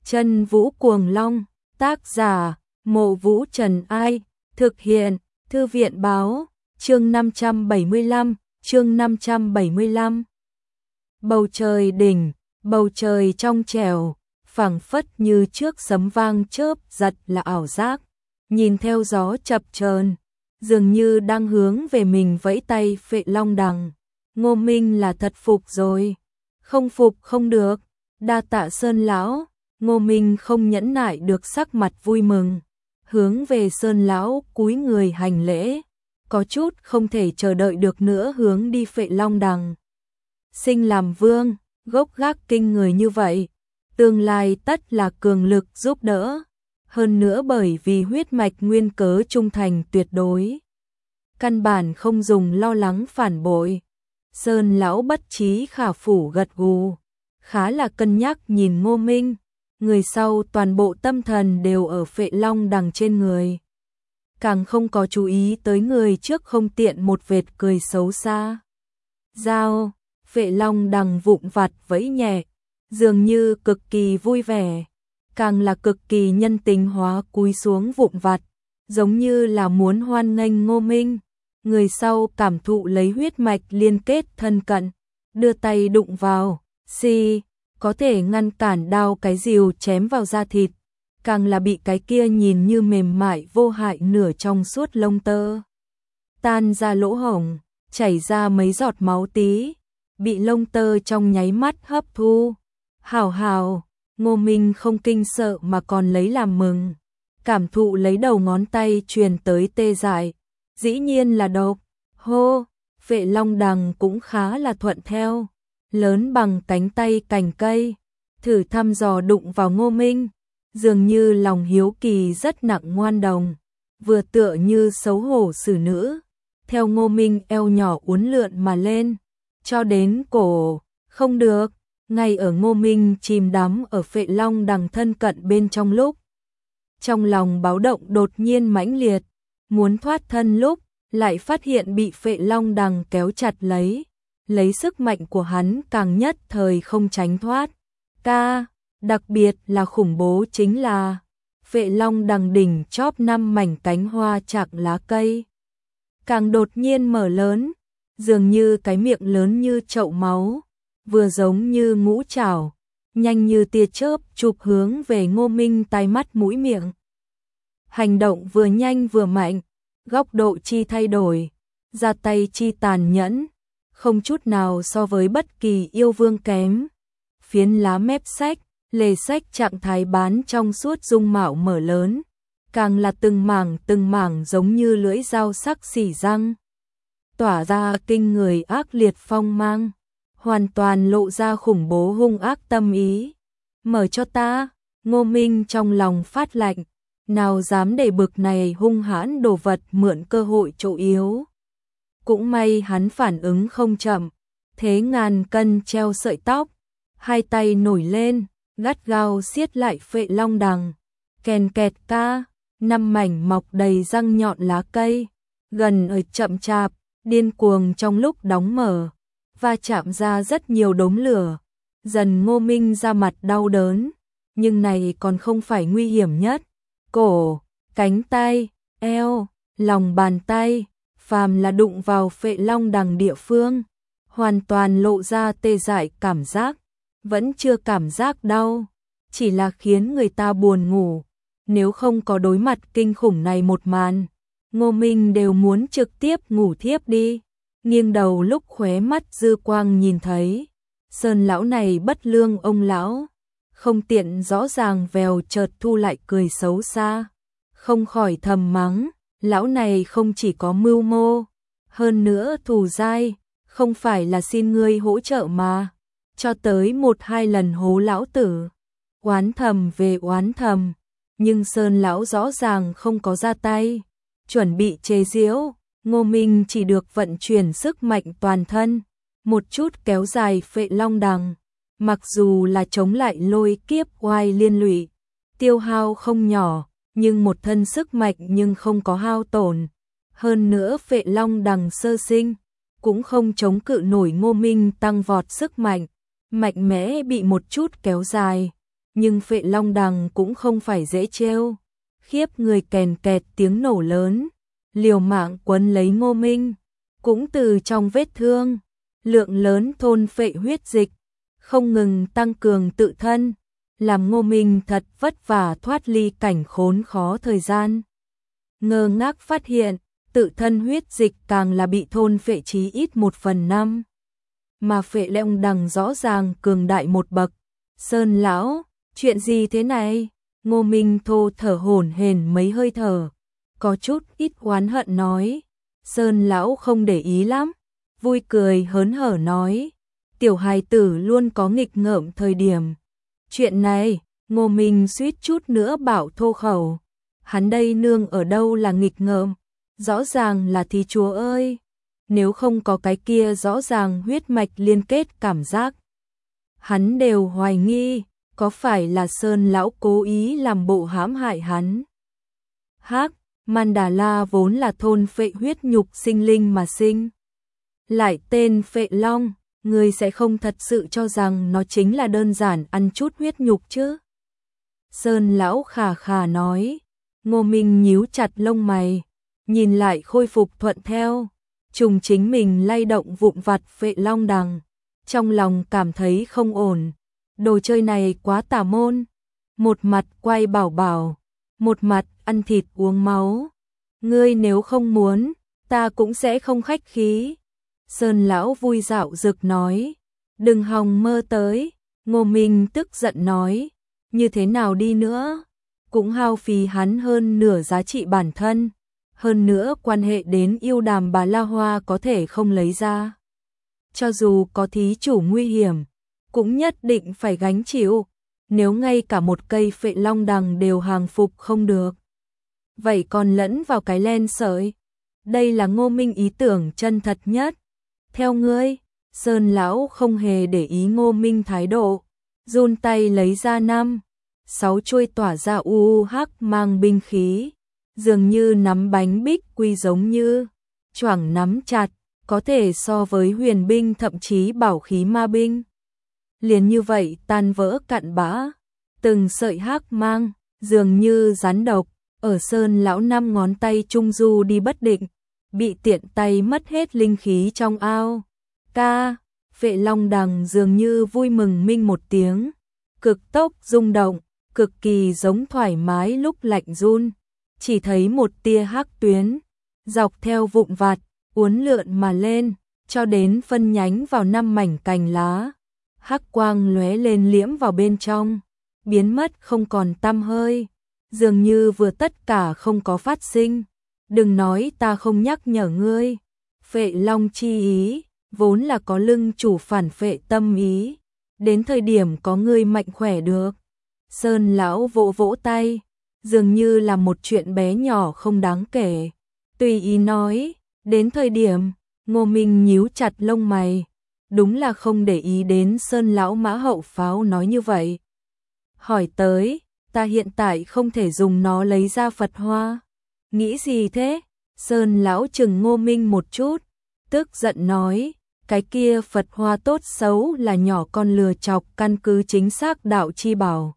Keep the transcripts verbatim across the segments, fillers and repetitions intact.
Chân Vũ Cuồng Long, tác giả, Mộ Vũ Trần Ai, thực hiện, Thư viện Báo, chương năm trăm bảy mươi lăm, chương năm trăm bảy mươi lăm. Bầu trời đỉnh, bầu trời trong trẻo, phảng phất như trước sấm vang chớp giật là ảo giác, nhìn theo gió chập chờn, dường như đang hướng về mình vẫy tay. Phệ Long Đằng, Ngô Minh là thật phục rồi, không phục không được, đa tạ Sơn lão. Ngô Minh không nhẫn nại được sắc mặt vui mừng, hướng về Sơn lão cúi người hành lễ, có chút không thể chờ đợi được nữa hướng đi. Phệ Long Đằng sinh làm vương, gốc gác kinh người như vậy, tương lai tất là cường lực giúp đỡ, hơn nữa bởi vì huyết mạch nguyên cớ trung thành tuyệt đối, căn bản không dùng lo lắng phản bội. Sơn lão bất trí khả phủ gật gù, khá là cân nhắc nhìn Ngô Minh, người sau toàn bộ tâm thần đều ở Phệ Long Đằng trên người, càng không có chú ý tới người trước không tiện một vệt cười xấu xa. Giao, Phệ Long Đằng vụng vặt vẫy nhẹ, dường như cực kỳ vui vẻ, càng là cực kỳ nhân tính hóa cúi xuống vụng vặt, giống như là muốn hoan nghênh Ngô Minh. Người sau cảm thụ lấy huyết mạch liên kết thân cận, đưa tay đụng vào, xì, có thể ngăn cản đao cái rìu chém vào da thịt, càng là bị cái kia nhìn như mềm mại vô hại nửa trong suốt lông tơ tan ra lỗ hổng, chảy ra mấy giọt máu tí, bị lông tơ trong nháy mắt hấp thu. Hảo hảo, Ngô Minh không kinh sợ mà còn lấy làm mừng, cảm thụ lấy đầu ngón tay truyền tới tê dại, dĩ nhiên là độc. Hô, Phệ Long Đằng cũng khá là thuận theo, lớn bằng cánh tay cành cây, thử thăm dò đụng vào Ngô Minh, dường như lòng hiếu kỳ rất nặng ngoan đồng, vừa tựa như xấu hổ xử nữ, theo Ngô Minh eo nhỏ uốn lượn mà lên, cho đến cổ. Không được, ngay ở Ngô Minh chìm đắm ở Phệ Long Đằng thân cận bên trong lúc, trong lòng báo động đột nhiên mãnh liệt, muốn thoát thân lúc, lại phát hiện bị Phệ Long Đằng kéo chặt lấy, lấy sức mạnh của hắn càng nhất thời không tránh thoát. Ca, đặc biệt là khủng bố chính là Phệ Long Đằng đỉnh chóp năm mảnh cánh hoa chạc lá cây, càng đột nhiên mở lớn, dường như cái miệng lớn như chậu máu, vừa giống như ngũ trảo, nhanh như tia chớp chụp hướng về Ngô Minh tai mắt mũi miệng. Hành động vừa nhanh vừa mạnh, góc độ chi thay đổi, ra tay chi tàn nhẫn, không chút nào so với bất kỳ yêu vương kém. Phiến lá mép sách, lề sách trạng thái bán trong suốt dung mạo mở lớn, càng là từng mảng từng mảng giống như lưỡi dao sắc xỉ răng, tỏa ra kinh người ác liệt phong mang, hoàn toàn lộ ra khủng bố hung ác tâm ý. Mở cho ta, Ngô Minh trong lòng phát lạnh, nào dám để bực này hung hãn đồ vật mượn cơ hội chỗ yếu. Cũng may hắn phản ứng không chậm, thế ngàn cân treo sợi tóc, hai tay nổi lên, gắt gao siết lại Phệ Long Đằng, kèn kẹt ca, năm mảnh mọc đầy răng nhọn lá cây, gần ở chậm chạp, điên cuồng trong lúc đóng mở, và chạm ra rất nhiều đốm lửa. Dần Ngô Minh ra mặt đau đớn, nhưng này còn không phải nguy hiểm nhất. Cổ, cánh tay, eo, lòng bàn tay, phàm là đụng vào Phệ Long Đằng địa phương, hoàn toàn lộ ra tê dại cảm giác, vẫn chưa cảm giác đau, chỉ là khiến người ta buồn ngủ. Nếu không có đối mặt kinh khủng này một màn, Ngô Minh đều muốn trực tiếp ngủ thiếp đi. Nghiêng đầu lúc khóe mắt dư quang nhìn thấy Sơn lão này bất lương ông lão, không tiện rõ ràng vèo chợt thu lại cười xấu xa, không khỏi thầm mắng, lão này không chỉ có mưu mô, hơn nữa thù dai, không phải là xin ngươi hỗ trợ mà, cho tới một hai lần hố lão tử. Oán thầm về oán thầm, nhưng Sơn lão rõ ràng không có ra tay, chuẩn bị chế giễu. Ngô Minh chỉ được vận chuyển sức mạnh toàn thân, một chút kéo dài Phệ Long Đằng, mặc dù là chống lại lôi kiếp oai liên lụy, tiêu hao không nhỏ, nhưng một thân sức mạnh nhưng không có hao tổn. Hơn nữa Phệ Long Đằng sơ sinh, cũng không chống cự nổi Ngô Minh tăng vọt sức mạnh, mạnh mẽ bị một chút kéo dài, nhưng Phệ Long Đằng cũng không phải dễ trêu. Khiếp người kèn kẹt tiếng nổ lớn, liều mạng quấn lấy Ngô Minh, cũng từ trong vết thương, lượng lớn thôn phệ huyết dịch, không ngừng tăng cường tự thân, làm Ngô Minh thật vất vả thoát ly cảnh khốn khó thời gian. Ngơ ngác phát hiện, tự thân huyết dịch càng là bị thôn phệ chí ít một phần năm. Mà Phệ Long Đằng rõ ràng cường đại một bậc. Sơn lão, chuyện gì thế này? Ngô Minh thô thở hổn hển mấy hơi thở, có chút ít oán hận nói. Sơn lão không để ý lắm, vui cười hớn hở nói, tiểu hài tử luôn có nghịch ngợm thời điểm. Chuyện này, Ngô Minh suýt chút nữa bảo thô khẩu. Hắn đây nương ở đâu là nghịch ngợm, rõ ràng là thí chúa ơi. Nếu không có cái kia rõ ràng huyết mạch liên kết cảm giác, hắn đều hoài nghi, có phải là Sơn lão cố ý làm bộ hãm hại hắn. Hắc, Mandala vốn là thôn phệ huyết nhục sinh linh mà sinh. Lại tên Phệ Long, người sẽ không thật sự cho rằng nó chính là đơn giản ăn chút huyết nhục chứ. Sơn lão khà khà nói. Ngô Minh nhíu chặt lông mày, nhìn lại khôi phục thuận theo, trùng chính mình lay động vụn vặt Phệ Long Đằng, trong lòng cảm thấy không ổn. Đồ chơi này quá tà môn, một mặt quay bảo bảo, một mặt ăn thịt uống máu. Ngươi nếu không muốn, ta cũng sẽ không khách khí. Sơn lão vui dạo rực nói, đừng hòng mơ tới. Ngô Minh tức giận nói, như thế nào đi nữa, cũng hao phí hắn hơn nửa giá trị bản thân, hơn nữa quan hệ đến yêu đàm bà La Hoa có thể không lấy ra. Cho dù có thí chủ nguy hiểm, cũng nhất định phải gánh chịu, nếu ngay cả một cây Phệ Long Đằng đều hàng phục không được. Vậy còn lẫn vào cái len sợi. Đây là Ngô Minh ý tưởng chân thật nhất. Theo ngươi, Sơn lão không hề để ý Ngô Minh thái độ, run tay lấy ra năm, sáu chuôi tỏa ra u u hắc mang binh khí, dường như nắm bánh bích quy giống như, choảng nắm chặt, có thể so với huyền binh thậm chí bảo khí ma binh. Liền như vậy tan vỡ cặn bã, từng sợi hắc mang, dường như rắn độc, ở Sơn lão năm ngón tay trung du đi bất định, bị tiện tay mất hết linh khí trong ao. Ca, Phệ Long Đằng dường như vui mừng minh một tiếng, cực tốc rung động, cực kỳ giống thoải mái lúc lạnh run, chỉ thấy một tia hắc tuyến, dọc theo vụn vặt, uốn lượn mà lên, cho đến phân nhánh vào năm mảnh cành lá. Hắc quang lóe lên liễm vào bên trong, biến mất không còn tăm hơi, dường như vừa tất cả không có phát sinh. Đừng nói ta không nhắc nhở ngươi, Phệ Long chi ý, vốn là có lưng chủ phản phệ tâm ý, đến thời điểm có ngươi mạnh khỏe được. Sơn lão vỗ vỗ tay, dường như là một chuyện bé nhỏ không đáng kể, tùy ý nói, đến thời điểm. Ngô Minh nhíu chặt lông mày, đúng là không để ý đến Sơn lão mã hậu pháo nói như vậy. Hỏi tới, ta hiện tại không thể dùng nó lấy ra Phật hoa. Nghĩ gì thế? Sơn lão chừng Ngô Minh một chút, tức giận nói, cái kia Phật hoa tốt xấu là nhỏ con lừa chọc, căn cứ chính xác đạo chi bảo.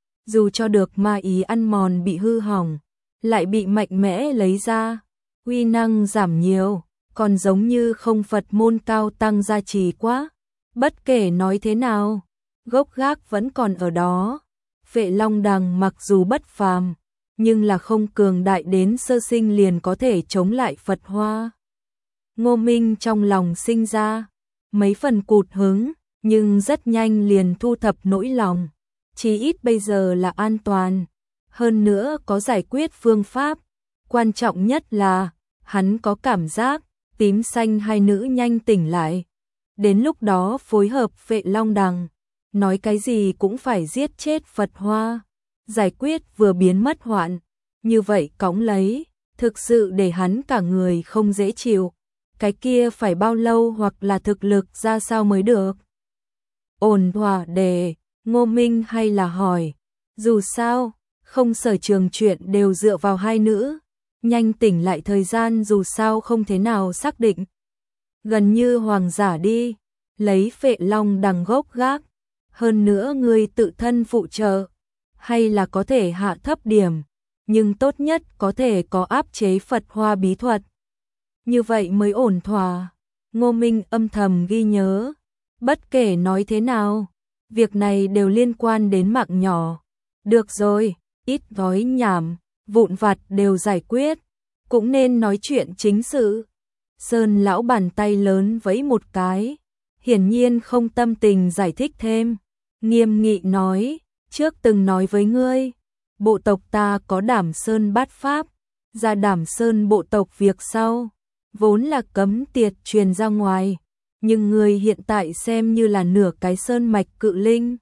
Dù cho được ma ý ăn mòn bị hư hỏng, lại bị mạnh mẽ lấy ra, uy năng giảm nhiều, còn giống như không Phật môn cao tăng gia trì quá. Bất kể nói thế nào, gốc gác vẫn còn ở đó. Phệ Long Đằng mặc dù bất phàm, nhưng là không cường đại đến sơ sinh liền có thể chống lại Phật hoa. Ngô Minh trong lòng sinh ra mấy phần cụt hứng, nhưng rất nhanh liền thu thập nỗi lòng. Chí ít bây giờ là an toàn, hơn nữa có giải quyết phương pháp. Quan trọng nhất là, hắn có cảm giác, tím xanh hai nữ nhanh tỉnh lại. Đến lúc đó phối hợp Phệ Long Đằng, nói cái gì cũng phải giết chết Phật hoa, giải quyết vừa biến mất hoạn. Như vậy cõng lấy, thực sự để hắn cả người không dễ chịu. Cái kia phải bao lâu hoặc là thực lực ra sao mới được? Ổn thỏa đề, Ngô Minh hay là hỏi. Dù sao, không sở trường chuyện đều dựa vào hai nữ. Nhanh tỉnh lại thời gian dù sao không thế nào xác định. Gần như hoàng giả đi, lấy Phệ Long Đằng gốc gác. hơn nữa ngươi tự thân phụ trợ, hay là có thể hạ thấp điểm, nhưng tốt nhất có thể có áp chế Phật Hoa bí thuật. Như vậy mới ổn thỏa. Ngô Minh âm thầm ghi nhớ, bất kể nói thế nào, việc này đều liên quan đến mạng nhỏ. Được rồi, ít nói nhảm, vụn vặt đều giải quyết, cũng nên nói chuyện chính sự. Sơn lão bàn tay lớn vẫy một cái, hiển nhiên không tâm tình giải thích thêm, nghiêm nghị nói, trước từng nói với ngươi, bộ tộc ta có Đảm Sơn bát pháp, ra Đảm Sơn bộ tộc việc sau, vốn là cấm tiệt truyền ra ngoài, nhưng ngươi hiện tại xem như là nửa cái sơn mạch cự linh,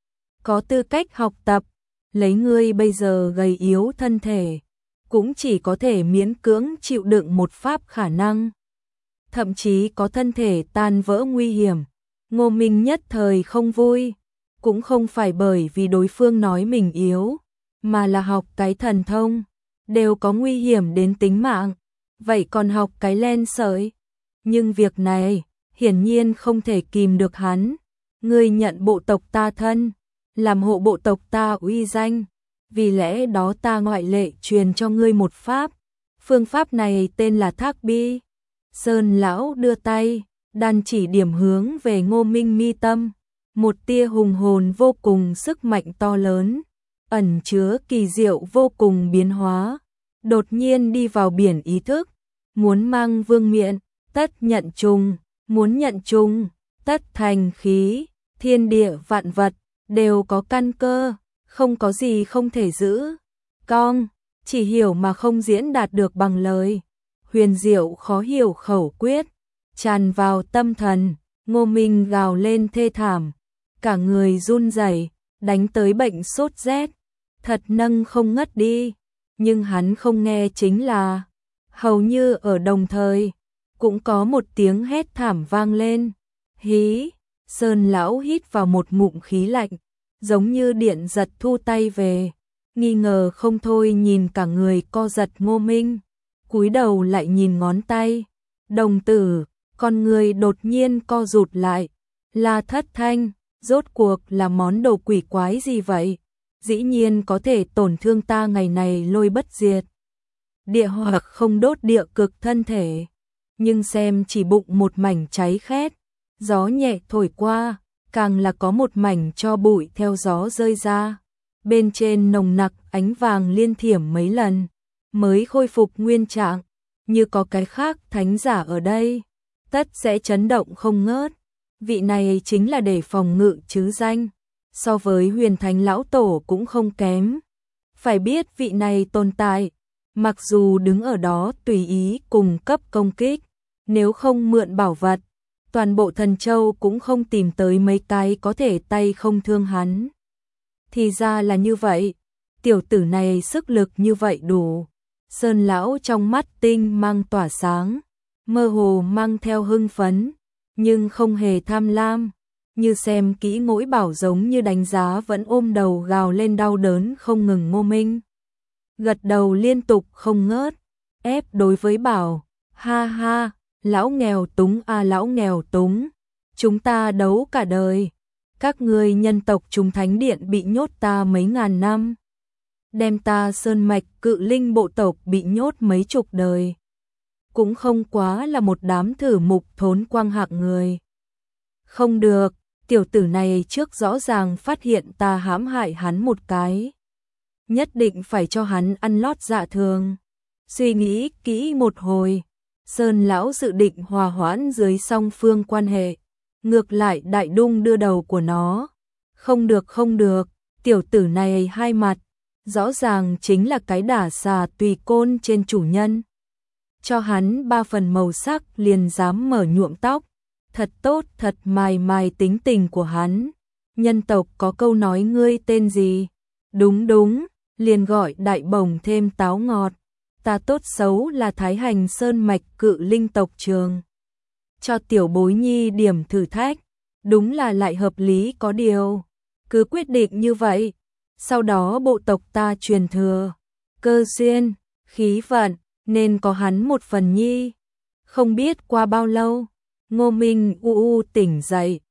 có tư cách học tập, lấy ngươi bây giờ gầy yếu thân thể, cũng chỉ có thể miễn cưỡng chịu đựng một pháp khả năng, thậm chí có thân thể tan vỡ nguy hiểm. Ngô Minh nhất thời không vui, cũng không phải bởi vì đối phương nói mình yếu, mà là học cái thần thông, đều có nguy hiểm đến tính mạng, vậy còn học cái len sợi. Nhưng việc này, hiển nhiên không thể kìm được hắn, ngươi nhận bộ tộc ta thân, làm hộ bộ tộc ta uy danh, vì lẽ đó ta ngoại lệ truyền cho ngươi một pháp, phương pháp này tên là Thác Bi. Sơn lão đưa tay, đan chỉ điểm hướng về Ngô Minh mi tâm, một tia hùng hồn vô cùng sức mạnh to lớn, ẩn chứa kỳ diệu vô cùng biến hóa, đột nhiên đi vào biển ý thức, muốn mang vương miện, tất nhận trùng, muốn nhận trùng, tất thành khí, thiên địa vạn vật, đều có căn cơ, không có gì không thể giữ. Cong, chỉ hiểu mà không diễn đạt được bằng lời, huyền diệu khó hiểu khẩu quyết, tràn vào tâm thần, Ngô Minh gào lên thê thảm, cả người run rẩy, đánh tới bệnh sốt rét, thật nâng không ngất đi, nhưng hắn không nghe chính là, hầu như ở đồng thời, cũng có một tiếng hét thảm vang lên, hí, Sơn lão hít vào một ngụm khí lạnh, giống như điện giật thu tay về, nghi ngờ không thôi nhìn cả người co giật Ngô Minh, cúi đầu lại nhìn ngón tay, đồng tử, con người đột nhiên co rụt lại, là Thất Thanh, rốt cuộc là món đồ quỷ quái gì vậy, dĩ nhiên có thể tổn thương ta ngày này lôi bất diệt, địa hoặc không đốt địa cực thân thể, nhưng xem chỉ bụng một mảnh cháy khét, gió nhẹ thổi qua, càng là có một mảnh cho bụi theo gió rơi ra, bên trên nồng nặc ánh vàng liên thiểm mấy lần, mới khôi phục nguyên trạng, như có cái khác thánh giả ở đây, tất sẽ chấn động không ngớt, vị này chính là để phòng ngự chứ danh, so với huyền thánh lão tổ cũng không kém, phải biết vị này tồn tại, mặc dù đứng ở đó tùy ý cùng cấp công kích, nếu không mượn bảo vật, toàn bộ thần châu cũng không tìm tới mấy cái có thể tay không thương hắn. Thì ra là như vậy, tiểu tử này sức lực như vậy đủ. Sơn lão trong mắt tinh mang tỏa sáng, mơ hồ mang theo hưng phấn, nhưng không hề tham lam, như xem kỹ mỗi bảo giống như đánh giá vẫn ôm đầu gào lên đau đớn không ngừng. Ngô Minh gật đầu liên tục không ngớt, ép đối với bảo, ha ha, lão nghèo túng à lão nghèo túng, chúng ta đấu cả đời, các ngươi nhân tộc chúng thánh điện bị nhốt ta mấy ngàn năm, đem ta sơn mạch cự linh bộ tộc bị nhốt mấy chục đời, cũng không quá là một đám thử mục thốn quang hạng người. Không được, tiểu tử này trước rõ ràng phát hiện ta hãm hại hắn một cái, nhất định phải cho hắn ăn lót dạ thường. Suy nghĩ kỹ một hồi, Sơn lão dự định hòa hoãn dưới song phương quan hệ, ngược lại đại đung đưa đầu của nó. Không được không được, tiểu tử này hai mặt, rõ ràng chính là cái đả xà tùy côn trên chủ nhân. Cho hắn ba phần màu sắc liền dám mở nhuộm tóc, thật tốt thật mài mài tính tình của hắn. Nhân tộc có câu nói ngươi tên gì? Đúng đúng, liền gọi đại bồng thêm táo ngọt. Ta tốt xấu là Thái Hành Sơn mạch cự linh tộc trường. Cho tiểu bối nhi điểm thử thách, đúng là lại hợp lý có điều. Cứ quyết định như vậy, sau đó bộ tộc ta truyền thừa, cơ duyên, khí vận, nên có hắn một phần nhi. Không biết qua bao lâu, Ngô Minh u u tỉnh dậy,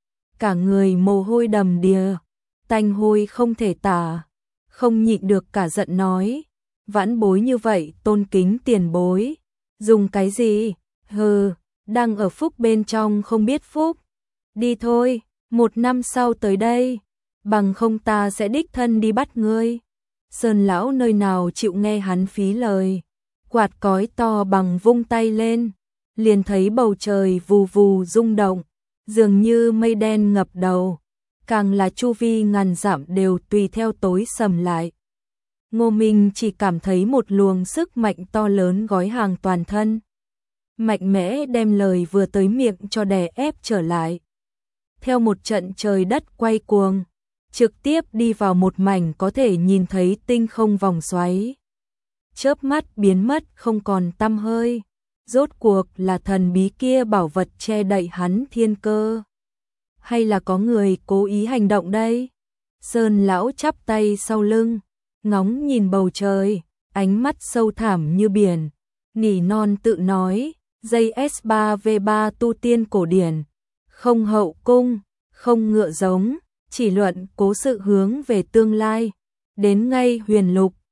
cả người mồ hôi đầm đìa, tanh hôi không thể tả, không nhịn được cả giận nói, vãn bối như vậy tôn kính tiền bối, dùng cái gì, hừ, đang ở phúc bên trong không biết phúc, đi thôi, một năm sau tới đây, bằng không ta sẽ đích thân đi bắt ngươi. Sơn lão nơi nào chịu nghe hắn phí lời, quạt cói to bằng vung tay lên, liền thấy bầu trời vù vù rung động, dường như mây đen ngập đầu, càng là chu vi ngàn dặm đều tùy theo tối sầm lại. Ngô Minh chỉ cảm thấy một luồng sức mạnh to lớn gói hàng toàn thân, mạnh mẽ đem lời vừa tới miệng cho đè ép trở lại. Theo một trận trời đất quay cuồng, trực tiếp đi vào một mảnh có thể nhìn thấy tinh không vòng xoáy. Chớp mắt biến mất không còn tăm hơi, rốt cuộc là thần bí kia bảo vật che đậy hắn thiên cơ. Hay là có người cố ý hành động đây? Sơn lão chắp tay sau lưng, ngóng nhìn bầu trời, ánh mắt sâu thẳm như biển, nỉ non tự nói, dây ét ba vê ba tu tiên cổ điển, không hậu cung, không ngựa giống, chỉ luận cố sự hướng về tương lai, đến ngay huyền lục,